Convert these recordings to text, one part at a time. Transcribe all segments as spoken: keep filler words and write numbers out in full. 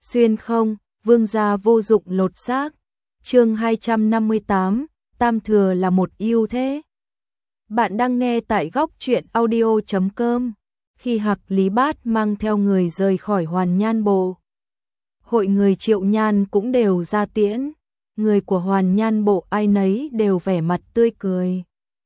Xuyên không, vương gia vô dụng lột xác. Chương hai trăm năm mươi tám, Tam thừa là một ưu thế. Bạn đang nghe tại góc truyện audio chấm com. Khi Hặc Lý Bát mang theo người rời khỏi Hoàn Nhan Bộ, hội người Triệu Nhan cũng đều ra tiễn. Người của Hoàn Nhan Bộ ai nấy đều vẻ mặt tươi cười.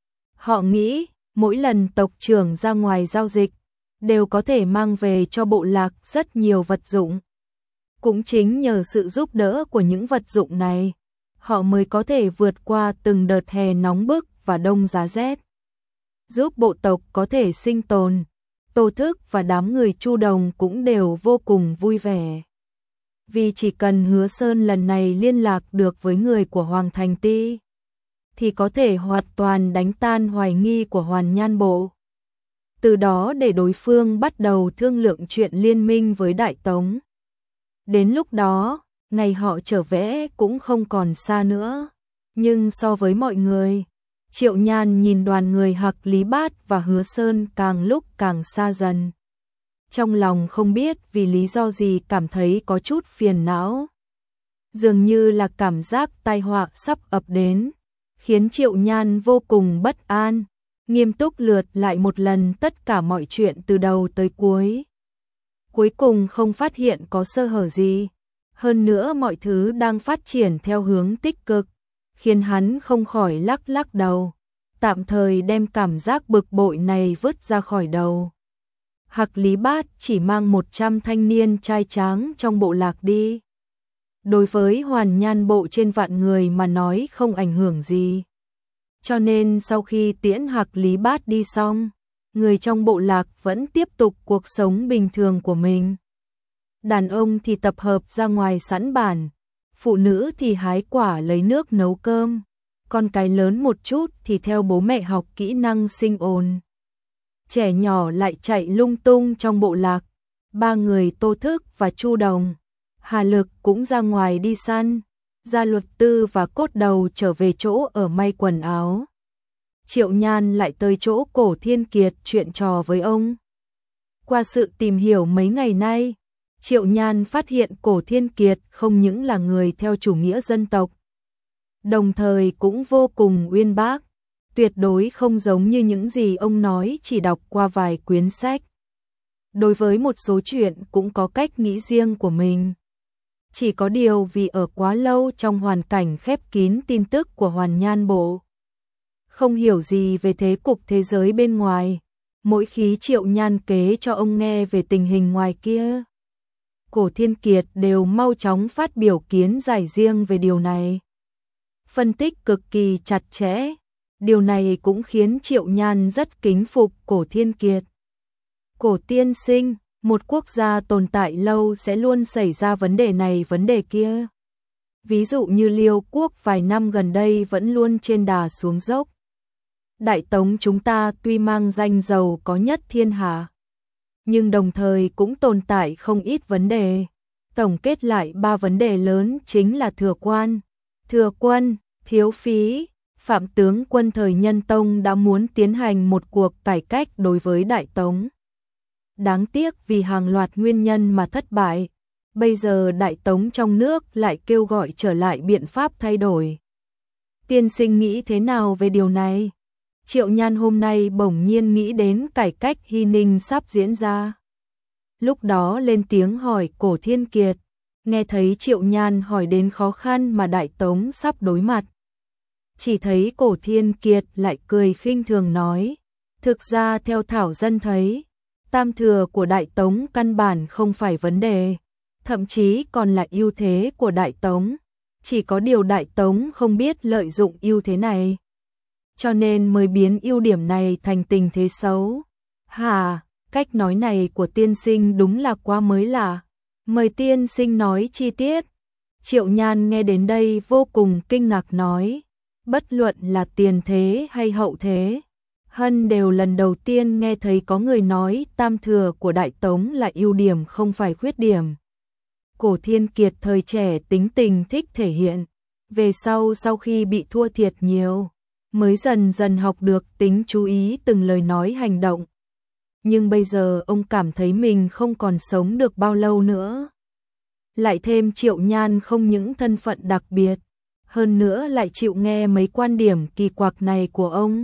Họ nghĩ, mỗi lần tộc trưởng ra ngoài giao dịch, đều có thể mang về cho bộ lạc rất nhiều vật dụng. Cũng chính nhờ sự giúp đỡ của những vật dụng này, họ mới có thể vượt qua từng đợt hè nóng bức và đông giá rét. Giúp bộ tộc có thể sinh tồn, Tô Thức và đám người Chu Đồng cũng đều vô cùng vui vẻ. Vì chỉ cần Hứa Sơn lần này liên lạc được với người của Hoàng Thành Ti, thì có thể hoàn toàn đánh tan hoài nghi của Hoàn Nhan Bộ. Từ đó để đối phương bắt đầu thương lượng chuyện liên minh với Đại Tống. Đến lúc đó, ngày họ trở về cũng không còn xa nữa. Nhưng so với mọi người, Triệu Nhan nhìn đoàn người Hặc Lý Bát và Hứa Sơn càng lúc càng xa dần. Trong lòng không biết vì lý do gì cảm thấy có chút phiền não. Dường như là cảm giác tai họa sắp ập đến, khiến Triệu Nhan vô cùng bất an, nghiêm túc lượt lại một lần tất cả mọi chuyện từ đầu tới cuối. Cuối cùng không phát hiện có sơ hở gì, hơn nữa mọi thứ đang phát triển theo hướng tích cực, khiến hắn không khỏi lắc lắc đầu, tạm thời đem cảm giác bực bội này vứt ra khỏi đầu. Hặc Lý Bát chỉ mang một trăm thanh niên trai tráng trong bộ lạc đi. Đối với Hoàn Nhan Bộ trên vạn người mà nói không ảnh hưởng gì. Cho nên sau khi tiễn Hặc Lý Bát đi xong, người trong bộ lạc vẫn tiếp tục cuộc sống bình thường của mình. Đàn ông thì tập hợp ra ngoài sẵn bản, phụ nữ thì hái quả lấy nước nấu cơm, con cái lớn một chút thì theo bố mẹ học kỹ năng sinh ồn. Trẻ nhỏ lại chạy lung tung trong bộ lạc. Ba người Tô Thức và Chu Đồng, Hà Lực cũng ra ngoài đi săn. Gia Luật Tư và Cốt Đầu trở về chỗ ở may quần áo. Triệu Nhan lại tới chỗ Cổ Thiên Kiệt chuyện trò với ông. Qua sự tìm hiểu mấy ngày nay, Triệu Nhan phát hiện Cổ Thiên Kiệt không những là người theo chủ nghĩa dân tộc, đồng thời cũng vô cùng uyên bác, tuyệt đối không giống như những gì ông nói chỉ đọc qua vài quyển sách. Đối với một số chuyện cũng có cách nghĩ riêng của mình. Chỉ có điều vì ở quá lâu trong hoàn cảnh khép kín tin tức của Hoàn Nhan Bộ, không hiểu gì về thế cục thế giới bên ngoài, mỗi khi Triệu Nhan kể cho ông nghe về tình hình ngoài kia, Cổ Thiên Kiệt đều mau chóng phát biểu kiến giải riêng về điều này. Phân tích cực kỳ chặt chẽ, điều này cũng khiến Triệu Nhan rất kính phục Cổ Thiên Kiệt. Cổ tiên sinh, một quốc gia tồn tại lâu sẽ luôn xảy ra vấn đề này vấn đề kia. Ví dụ như Liêu quốc vài năm gần đây vẫn luôn trên đà xuống dốc. Đại Tống chúng ta tuy mang danh giàu có nhất thiên hạ, nhưng đồng thời cũng tồn tại không ít vấn đề. Tổng kết lại ba vấn đề lớn chính là thừa quan, thừa quân, thiếu phí. Phạm tướng quân thời Nhân Tông đã muốn tiến hành một cuộc cải cách đối với Đại Tống. Đáng tiếc vì hàng loạt nguyên nhân mà thất bại. Bây giờ Đại Tống trong nước lại kêu gọi trở lại biện pháp thay đổi. Tiên sinh nghĩ thế nào về điều này? Triệu Nhan hôm nay bỗng nhiên nghĩ đến cải cách Hy Ninh sắp diễn ra. Lúc đó lên tiếng hỏi Cổ Thiên Kiệt. Nghe thấy Triệu Nhan hỏi đến khó khăn mà Đại Tống sắp đối mặt, chỉ thấy Cổ Thiên Kiệt lại cười khinh thường nói, thực ra theo Thảo Dân thấy, tam thừa của Đại Tống căn bản không phải vấn đề, thậm chí còn là ưu thế của Đại Tống, chỉ có điều Đại Tống không biết lợi dụng ưu thế này, cho nên mới biến ưu điểm này thành tình thế xấu. Hà, cách nói này của tiên sinh đúng là quá mới lạ, mời tiên sinh nói chi tiết. Triệu Nhan nghe đến đây vô cùng kinh ngạc nói, bất luận là tiền thế hay hậu thế, Hân đều lần đầu tiên nghe thấy có người nói tam thừa của Đại Tống là ưu điểm không phải khuyết điểm. Cổ Thiên Kiệt thời trẻ tính tình thích thể hiện, về sau sau khi bị thua thiệt nhiều, mới dần dần học được tính chú ý từng lời nói hành động. Nhưng bây giờ ông cảm thấy mình không còn sống được bao lâu nữa. lại thêm Triệu Nhan không những thân phận đặc biệt, hơn nữa lại chịu nghe mấy quan điểm kỳ quặc này của ông.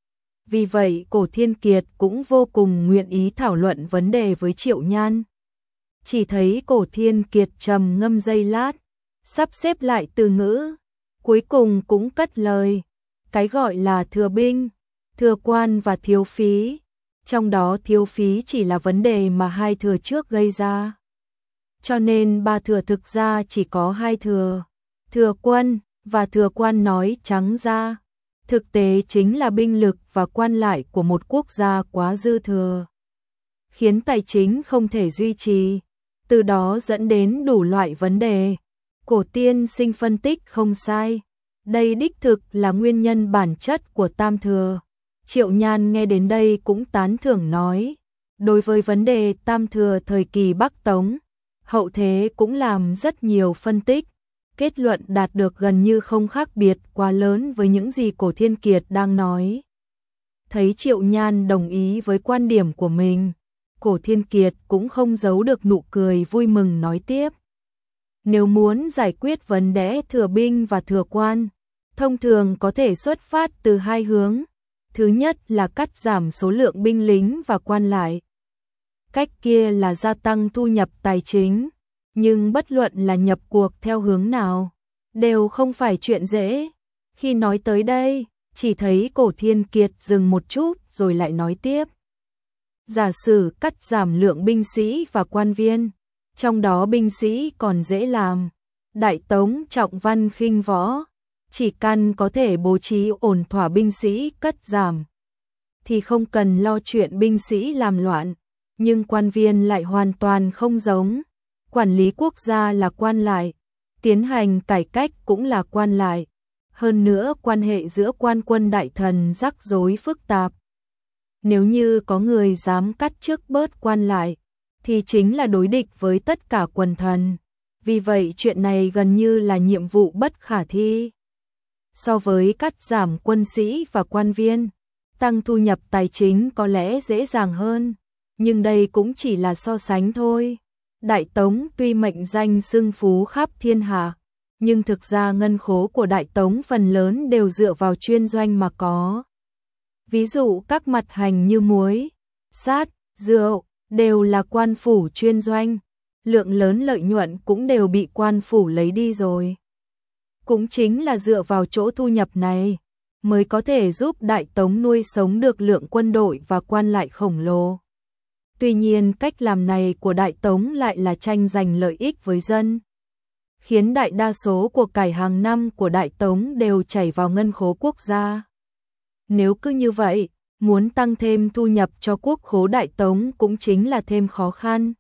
Vì vậy Cổ Thiên Kiệt cũng vô cùng nguyện ý thảo luận vấn đề với Triệu Nhan. Chỉ thấy Cổ Thiên Kiệt trầm ngâm giây lát, sắp xếp lại từ ngữ, cuối cùng cũng cất lời. Cái gọi là thừa binh, thừa quan và thiếu phí, trong đó thiếu phí chỉ là vấn đề mà hai thừa trước gây ra. Cho nên ba thừa thực ra chỉ có hai thừa, thừa quân và thừa quan, nói trắng ra. Thực tế chính là binh lực và quan lại của một quốc gia quá dư thừa, khiến tài chính không thể duy trì, từ đó dẫn đến đủ loại vấn đề. Cổ tiên sinh phân tích không sai, đây đích thực là nguyên nhân bản chất của tam thừa. Triệu Nhan nghe đến đây cũng tán thưởng nói, đối với vấn đề tam thừa thời kỳ Bắc Tống, hậu thế cũng làm rất nhiều phân tích, kết luận đạt được gần như không khác biệt quá lớn với những gì Cổ Thiên Kiệt đang nói. Thấy Triệu Nhan đồng ý với quan điểm của mình, Cổ Thiên Kiệt cũng không giấu được nụ cười vui mừng nói tiếp. Nếu muốn giải quyết vấn đề thừa binh và thừa quan, thông thường có thể xuất phát từ hai hướng. Thứ nhất là cắt giảm số lượng binh lính và quan lại. Cách kia là gia tăng thu nhập tài chính, nhưng bất luận là nhập cuộc theo hướng nào, đều không phải chuyện dễ. Khi nói tới đây, chỉ thấy Cổ Thiên Kiệt dừng một chút rồi lại nói tiếp. Giả sử cắt giảm lượng binh sĩ và quan viên, trong đó binh sĩ còn dễ làm. Đại Tống trọng văn khinh võ, chỉ cần có thể bố trí ổn thỏa binh sĩ cắt giảm, thì không cần lo chuyện binh sĩ làm loạn. Nhưng quan viên lại hoàn toàn không giống. Quản lý quốc gia là quan lại, tiến hành cải cách cũng là quan lại. Hơn nữa quan hệ giữa quan quân đại thần rắc rối phức tạp. Nếu như có người dám cắt trước bớt quan lại, thì chính là đối địch với tất cả quần thần. Vì vậy chuyện này gần như là nhiệm vụ bất khả thi. So với cắt giảm quân sĩ và quan viên, tăng thu nhập tài chính có lẽ dễ dàng hơn. Nhưng đây cũng chỉ là so sánh thôi. Đại Tống tuy mệnh danh xưng phú khắp thiên hạ, nhưng thực ra ngân khố của Đại Tống phần lớn đều dựa vào chuyên doanh mà có. Ví dụ các mặt hành như muối, sát, rượu, đều là quan phủ chuyên doanh. Lượng lớn lợi nhuận cũng đều bị quan phủ lấy đi rồi. Cũng chính là dựa vào chỗ thu nhập này, mới có thể giúp Đại Tống nuôi sống được lượng quân đội và quan lại khổng lồ. Tuy nhiên cách làm này của Đại Tống lại là tranh giành lợi ích với dân, khiến đại đa số của cải hàng năm của Đại Tống đều chảy vào ngân khố quốc gia. Nếu cứ như vậy, muốn tăng thêm thu nhập cho quốc khố Đại Tống cũng chính là thêm khó khăn.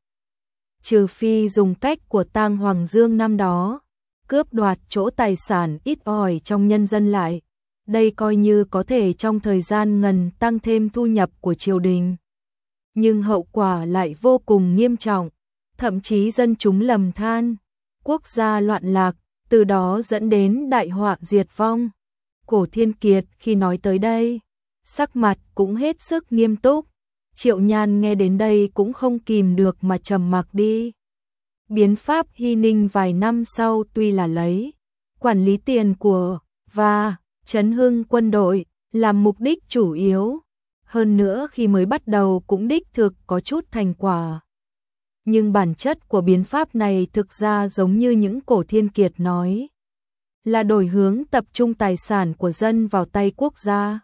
Trừ phi dùng cách của Tang Hoàng Dương năm đó, cướp đoạt chỗ tài sản ít ỏi trong nhân dân lại. Đây coi như có thể trong thời gian ngắn tăng thêm thu nhập của triều đình. Nhưng hậu quả lại vô cùng nghiêm trọng, thậm chí dân chúng lầm than, quốc gia loạn lạc, từ đó dẫn đến đại họa diệt vong. Cổ Thiên Kiệt khi nói tới đây, sắc mặt cũng hết sức nghiêm túc. Triệu Nhan nghe đến đây cũng không kìm được mà trầm mặc đi. Biến pháp Hy Ninh vài năm sau tuy là lấy quản lý tiền của và trấn hưng quân đội làm mục đích chủ yếu, hơn nữa khi mới bắt đầu cũng đích thực có chút thành quả. Nhưng bản chất của biến pháp này thực ra giống như những Cổ Thiên Kiệt nói, là đổi hướng tập trung tài sản của dân vào tay quốc gia.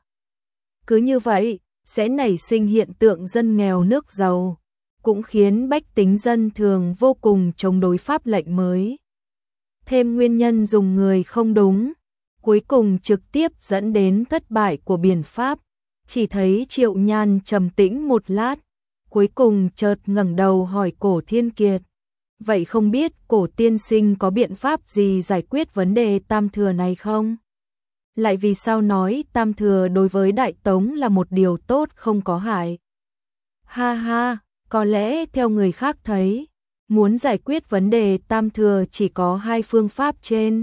Cứ như vậy, sẽ nảy sinh hiện tượng dân nghèo nước giàu, cũng khiến bách tính dân thường vô cùng chống đối pháp lệnh mới. Thêm nguyên nhân dùng người không đúng, cuối cùng trực tiếp dẫn đến thất bại của biện pháp. Chỉ thấy Triệu Nhan trầm tĩnh một lát, cuối cùng chợt ngẩng đầu hỏi Cổ Thiên Kiệt. Vậy không biết Cổ tiên sinh có biện pháp gì giải quyết vấn đề tam thừa này không? Lại vì sao nói tam thừa đối với Đại Tống là một điều tốt không có hại? Ha ha, có lẽ theo người khác thấy, muốn giải quyết vấn đề tam thừa chỉ có hai phương pháp trên.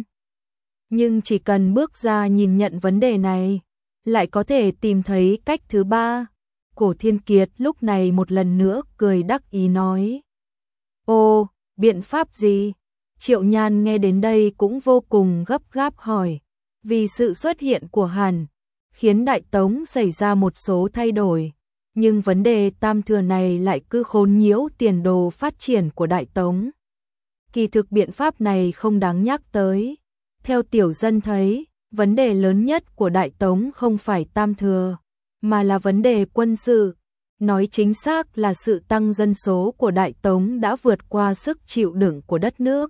Nhưng chỉ cần bước ra nhìn nhận vấn đề này, lại có thể tìm thấy cách thứ ba. Cổ Thiên Kiệt lúc này một lần nữa cười đắc ý nói. Ồ, biện pháp gì? Triệu Nhan nghe đến đây cũng vô cùng gấp gáp hỏi, vì sự xuất hiện của Hàn, khiến Đại Tống xảy ra một số thay đổi, nhưng vấn đề tam thừa này lại cứ khốn nhiễu tiền đồ phát triển của Đại Tống. Kỳ thực biện pháp này không đáng nhắc tới. Theo tiểu dân thấy, vấn đề lớn nhất của Đại Tống không phải tam thừa, mà là vấn đề quân sự. Nói chính xác là sự tăng dân số của Đại Tống đã vượt qua sức chịu đựng của đất nước.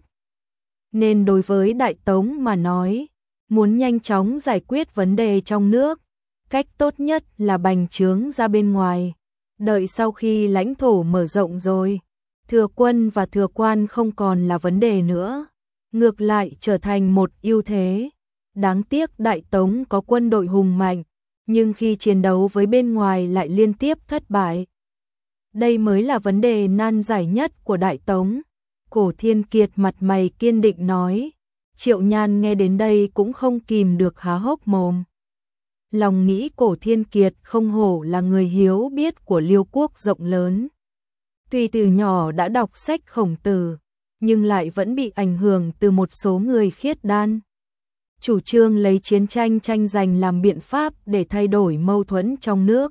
Nên đối với Đại Tống mà nói, muốn nhanh chóng giải quyết vấn đề trong nước, cách tốt nhất là bành trướng ra bên ngoài. Đợi sau khi lãnh thổ mở rộng rồi, thừa quân và thừa quan không còn là vấn đề nữa, ngược lại trở thành một ưu thế. Đáng tiếc Đại Tống có quân đội hùng mạnh, nhưng khi chiến đấu với bên ngoài lại liên tiếp thất bại. Đây mới là vấn đề nan giải nhất của Đại Tống. Cổ Thiên Kiệt mặt mày kiên định nói. Triệu Nhan nghe đến đây cũng không kìm được há hốc mồm. Lòng nghĩ Cổ Thiên Kiệt không hổ là người hiếu biết của Liêu quốc rộng lớn. Tuy từ nhỏ đã đọc sách Khổng Tử, nhưng lại vẫn bị ảnh hưởng từ một số người khiết đan. Chủ trương lấy chiến tranh tranh giành làm biện pháp để thay đổi mâu thuẫn trong nước.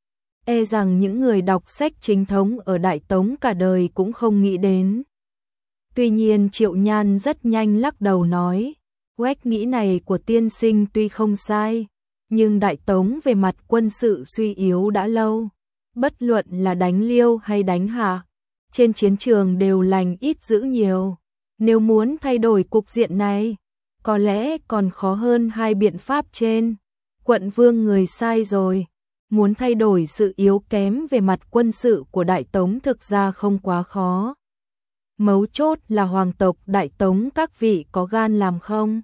E rằng những người đọc sách chính thống ở Đại Tống cả đời cũng không nghĩ đến. Tuy nhiên Triệu Nhan rất nhanh lắc đầu nói, quách nghĩ này của tiên sinh tuy không sai, nhưng Đại Tống về mặt quân sự suy yếu đã lâu. Bất luận là đánh Liêu hay đánh Hạ, trên chiến trường đều lành ít dữ nhiều. Nếu muốn thay đổi cục diện này, có lẽ còn khó hơn hai biện pháp trên. Quận vương người sai rồi. Muốn thay đổi sự yếu kém về mặt quân sự của Đại Tống thực ra không quá khó. Mấu chốt là hoàng tộc Đại Tống các vị có gan làm không?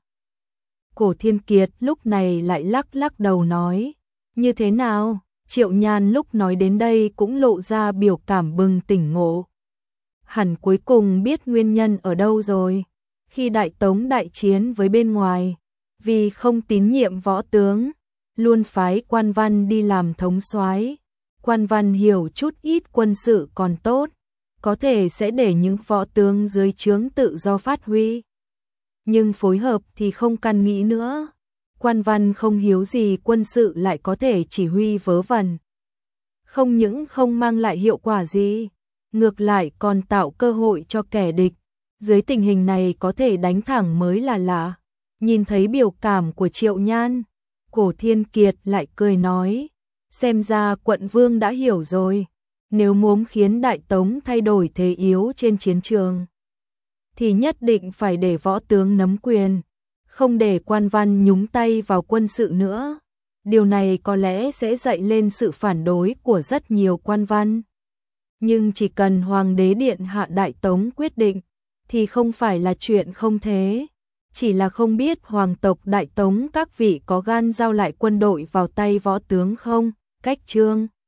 Cổ Thiên Kiệt lúc này lại lắc lắc đầu nói. Như thế nào? Triệu Nhan lúc nói đến đây cũng lộ ra biểu cảm bừng tỉnh ngộ. Hẳn cuối cùng biết nguyên nhân ở đâu rồi. Khi Đại Tống đại chiến với bên ngoài, vì không tín nhiệm võ tướng, luôn phái quan văn đi làm thống soái. Quan văn hiểu chút ít quân sự còn tốt, có thể sẽ để những võ tướng dưới trướng tự do phát huy. Nhưng phối hợp thì không căn nghĩ nữa. Quan văn không hiếu gì quân sự lại có thể chỉ huy vớ vẩn. Không những không mang lại hiệu quả gì, ngược lại còn tạo cơ hội cho kẻ địch. Dưới tình hình này có thể đánh thẳng mới là lạ. Nhìn thấy biểu cảm của Triệu Nhan, Cổ Thiên Kiệt lại cười nói, xem ra quận vương đã hiểu rồi. Nếu muốn khiến Đại Tống thay đổi thế yếu trên chiến trường, thì nhất định phải để võ tướng nắm quyền, không để quan văn nhúng tay vào quân sự nữa. Điều này có lẽ sẽ dậy lên sự phản đối của rất nhiều quan văn. Nhưng chỉ cần Hoàng đế Điện Hạ Đại Tống quyết định, thì không phải là chuyện không thế. Chỉ là không biết hoàng tộc Đại Tống các vị có gan giao lại quân đội vào tay võ tướng không? Cách chương